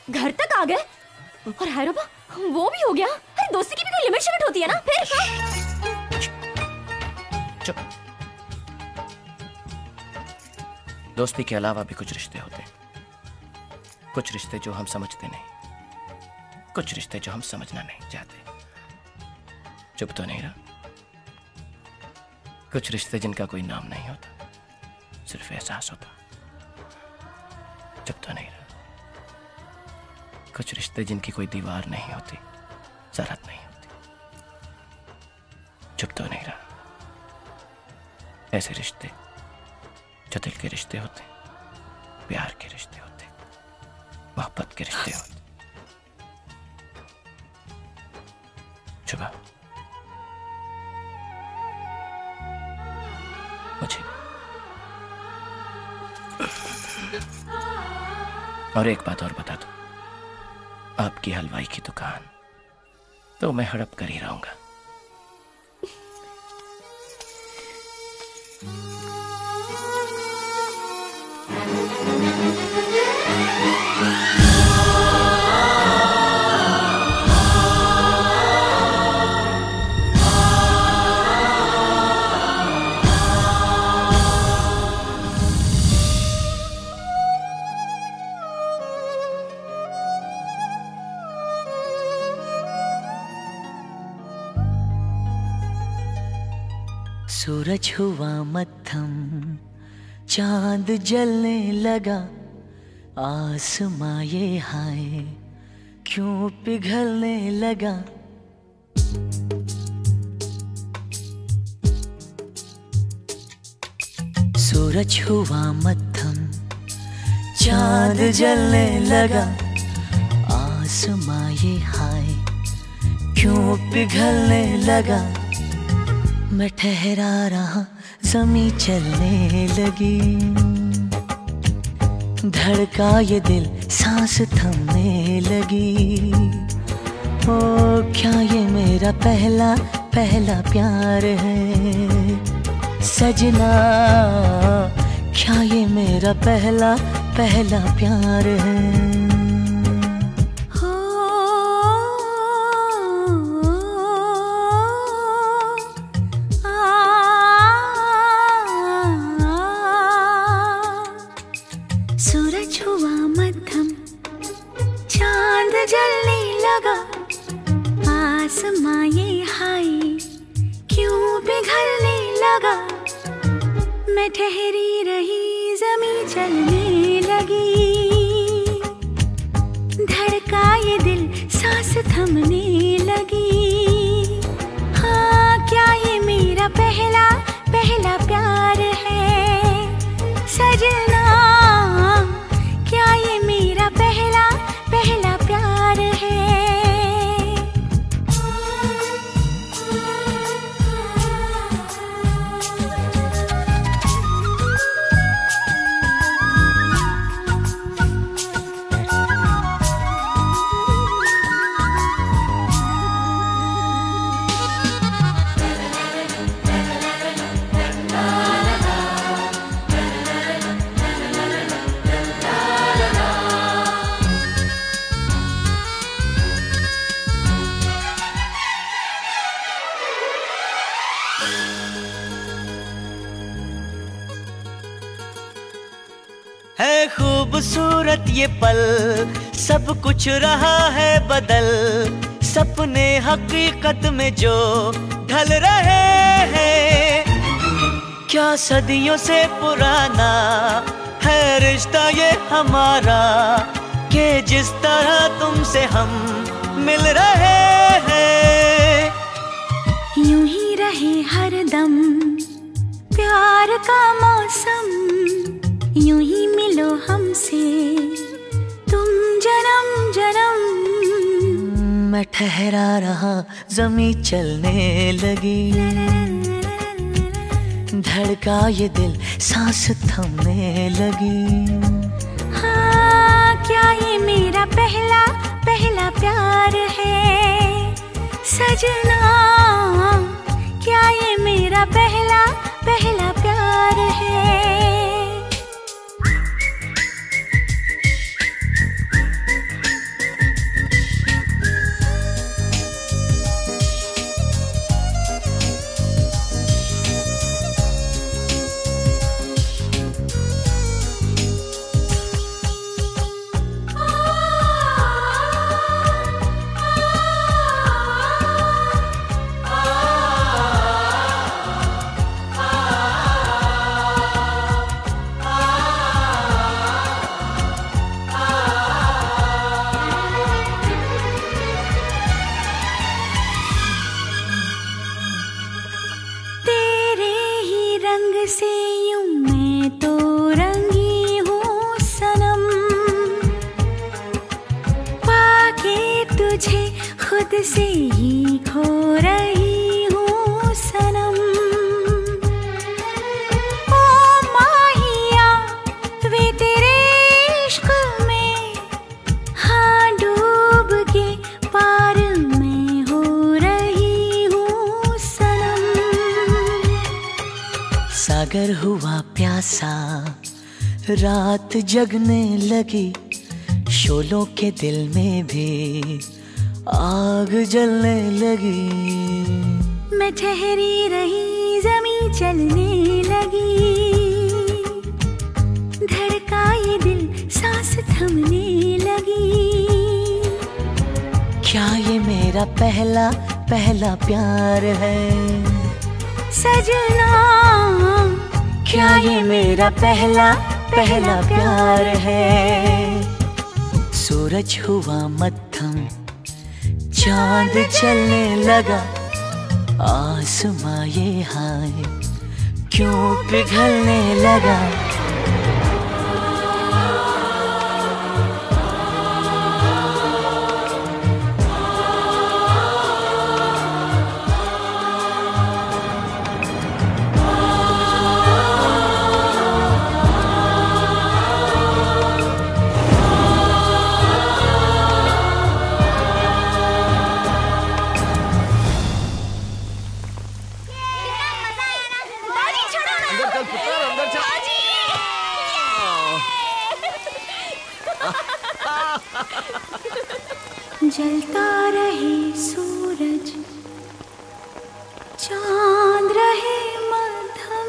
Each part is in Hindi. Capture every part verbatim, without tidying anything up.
घर तक आ गए और हैरबा वो भी हो गया। अरे दोस्ती की भी कोई लिमिट शिमिट होती है ना फिर। चुप। दोस्ती के अलावा भी कुछ रिश्ते होते, कुछ रिश्ते जो हम समझते नहीं, कुछ रिश्ते जो हम समझना नहीं चाहते। चुप तो नहीं रहा। कुछ रिश्ते जिनका कोई नाम नहीं होता, सिर्फ एहसास होता। चुप तो नहीं रहा। कुछ रिश्ते जिनकी कोई दीवार नहीं होती, सरहद नहीं होती। चुप तो नहीं रहा। ऐसे रिश्ते जो दिल के रिश्ते होते, प्यार के रिश्ते होते, मोहब्बत के रिश्ते होते। चुप। मुझे और एक बात और बता दो, आपकी हलवाई की दुकान तो मैं हड़प कर ही रहूंगा। सूरज हुआ मद्धम, चांद जलने लगा, आसमां ये हाय क्यों पिघलने लगा। सूरज हुआ मद्धम, चांद जलने लगा, आसमां ये हाय क्यों पिघलने लगा। मैं ठहरा रहा, ज़मीं चलने लगी, धड़का ये दिल, सांस थमने लगी। ओ क्या ये मेरा पहला पहला प्यार है सजना, क्या ये मेरा पहला पहला प्यार है। जलने लगा, आसमां ये हाय क्यों पिघलने लगा। मैं ठहरी रही, ज़मीं चलने लगी, धड़का ये दिल, सांस थमने लगी। हाँ क्या ये मेरा पहला पहला प्यार है सजना, क्या ये मेरा पहला पहला प्यार है। है खूबसूरत ये पल, सब कुछ रहा है बदल, सपने हकीकत में जो ढल रहे हैं। क्या सदियों से पुराना है रिश्ता ये हमारा, कि जिस तरह तुमसे हम मिल रहे हैं। यूं ही रहे हरदम प्यार का मौसम, यूं ही मिलो हमसे तुम जन्म जन्म। मैं ठहरा रहा, ज़मीं चलने लगी, धड़का ये दिल, सांस थमने लगी। हाँ क्या ये मेरा पहला पहला प्यार है सजना, क्या ये मेरा पहला पहला प्यार है। तुझे खुद से ही खो रही हूँ सनम। ओ माहिया वे तेरे इश्क में, हाँ डूब के पार में हो रही हूँ सनम। सागर हुआ प्यासा, रात जगने लगी, शोलों के दिल में भी आग जलने लगी। मैं ठहरी रही ज़मीं चलने लगी, धड़का ये दिल सांस थमने लगी। क्या ये मेरा पहला पहला प्यार है सजना, क्या ये मेरा पहला पहला प्यार है। सूरज हुआ मत्थम, चांद चलने लगा, आसमां ये हाय क्यों पिघलने लगा। जलता रहे सूरज, चांद रहे मध्यम,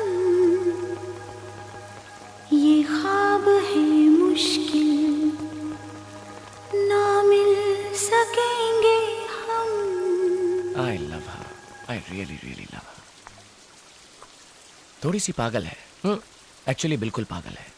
ये ख्वाब है मुश्किल, ना मिल सकेंगे हम। I love her. I really really love her. थोड़ी सी पागल है, एक्चुअली बिल्कुल पागल है।